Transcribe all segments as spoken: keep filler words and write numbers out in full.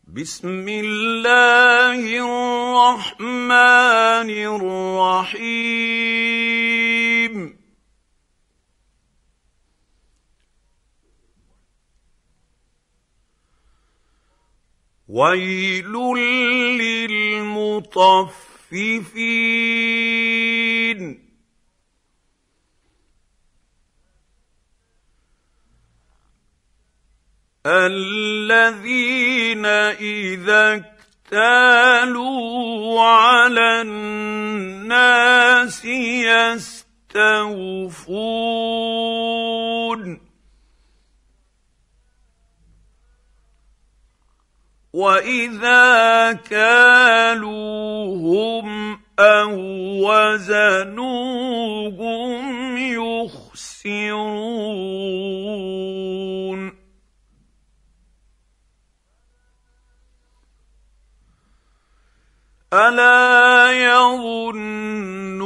بسم الله الرحمن الرحيم ويل للمطففين الذين إذا اكتالوا على الناس يستوفون وإذا كالوهم أو وزنوهم يخسرون ألا يظن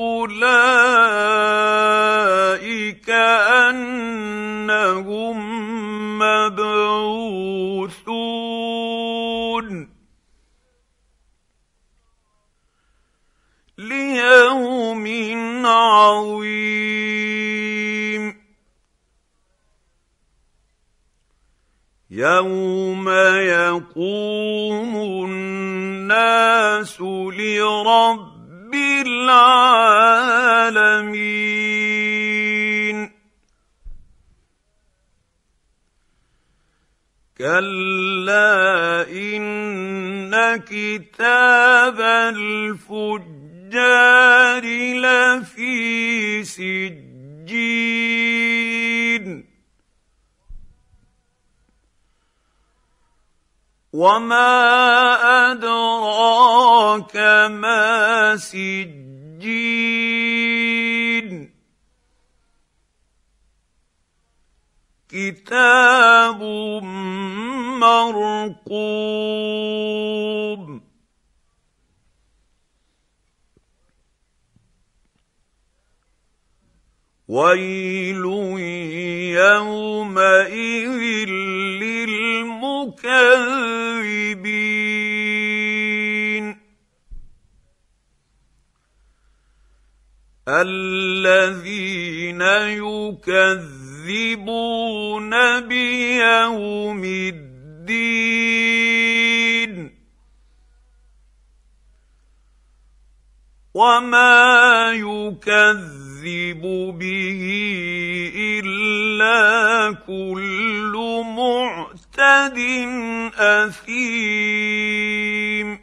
أولئك أنهم مبعوثون ليوم عظيم يوم يقوم الناس لرب العالمين كلا إن كتاب الفجار لفي سجين وما أدراك ما سجين كتاب مرقوم ويل يومئذ للمكذبين الذين يكذبون بيوم الدين وما يكذب به إلا كل معتد أثيم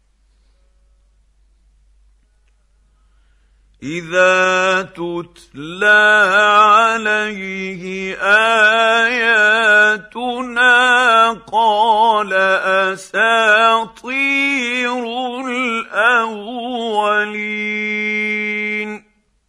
إذا تتلى عليه آياتنا قال أساطير الأولين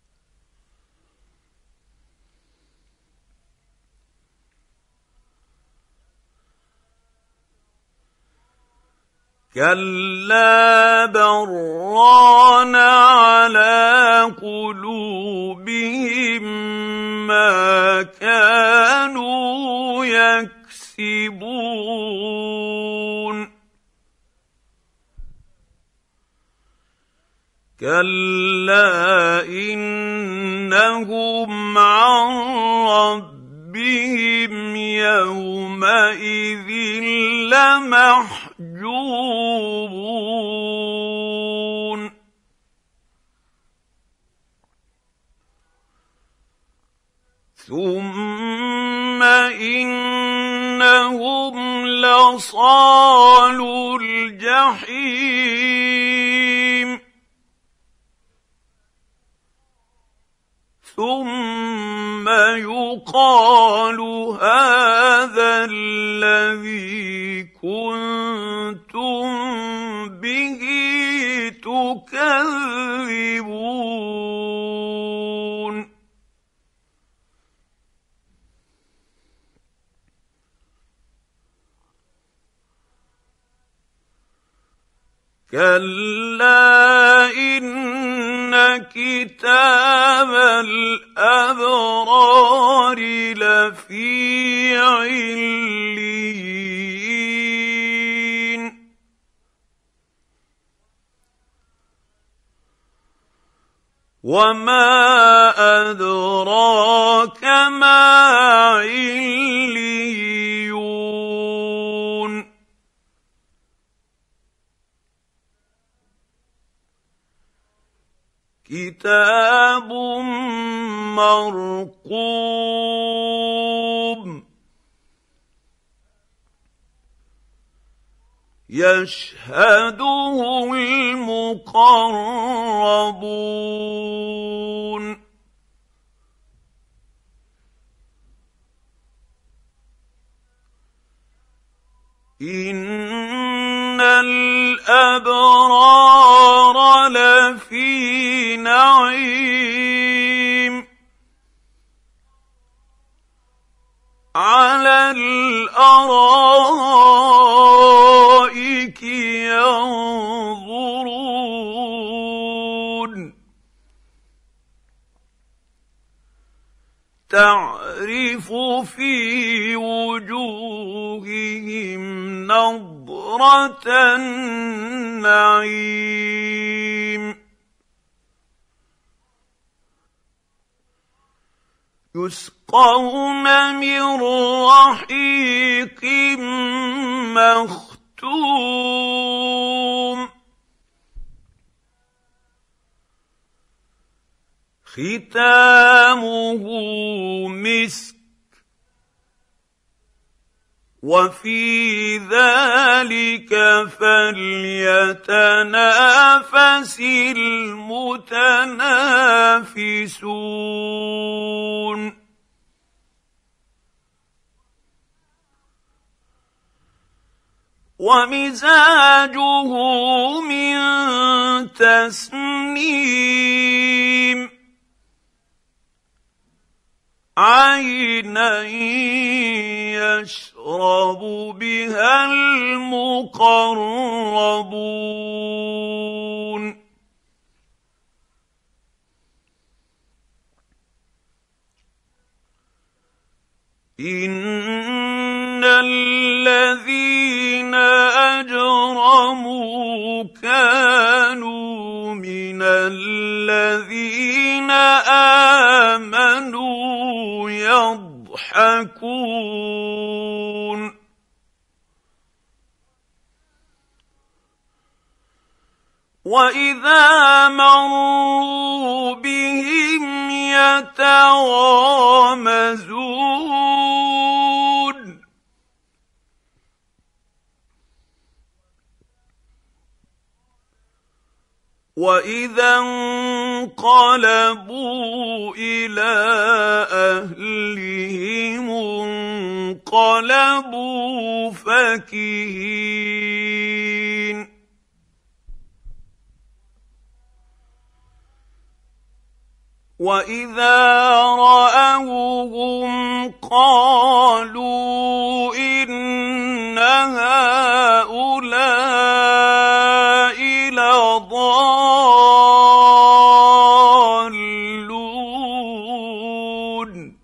كلا بران على قلوبهم ما كانوا يكسبون كلا إنهم عن ربهم يومئذ لمحجوبون ثم إنهم لصالو الجحيم ثم يقال هذا الذي كنتم به تكذبون كلا إن كتاب الأبرار لفي عليين وما أدراك ما عليون كتاب مرقوم يشهده المقربون إن الأبرار لفي نعيم على الأرائك ينظرون تعرف في وجوههم نضرة النعيم يسقون من رحيق مختوم ختامه مسك وفي ذلك فليتنافس المتنافسون ومزاجه من تسنيم عينا يشرب بها المقربون إن الذين أجرموا كانوا من الذين آمنوا يضحكون وإذا مروا بهم يتغامزون وإذا انقلبوا إلى أهلهم انقلبوا فكهين وإذا رأوهم قالوا إن هؤلاء لضالون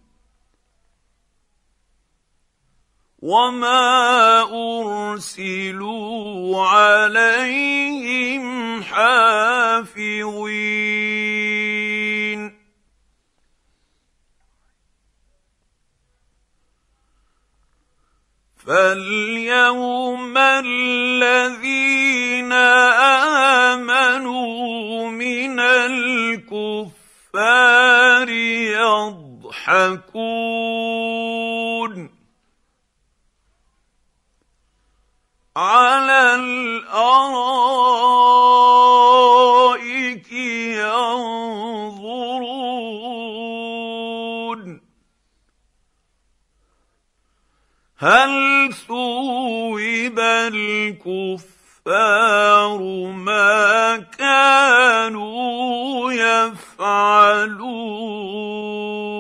وما أرسلوا عليهم حافظين فاليوم الذين آمنوا من الكفار يضحكون على الأرائك ينظرون هل ثوب الكفار ما كانوا يفعلون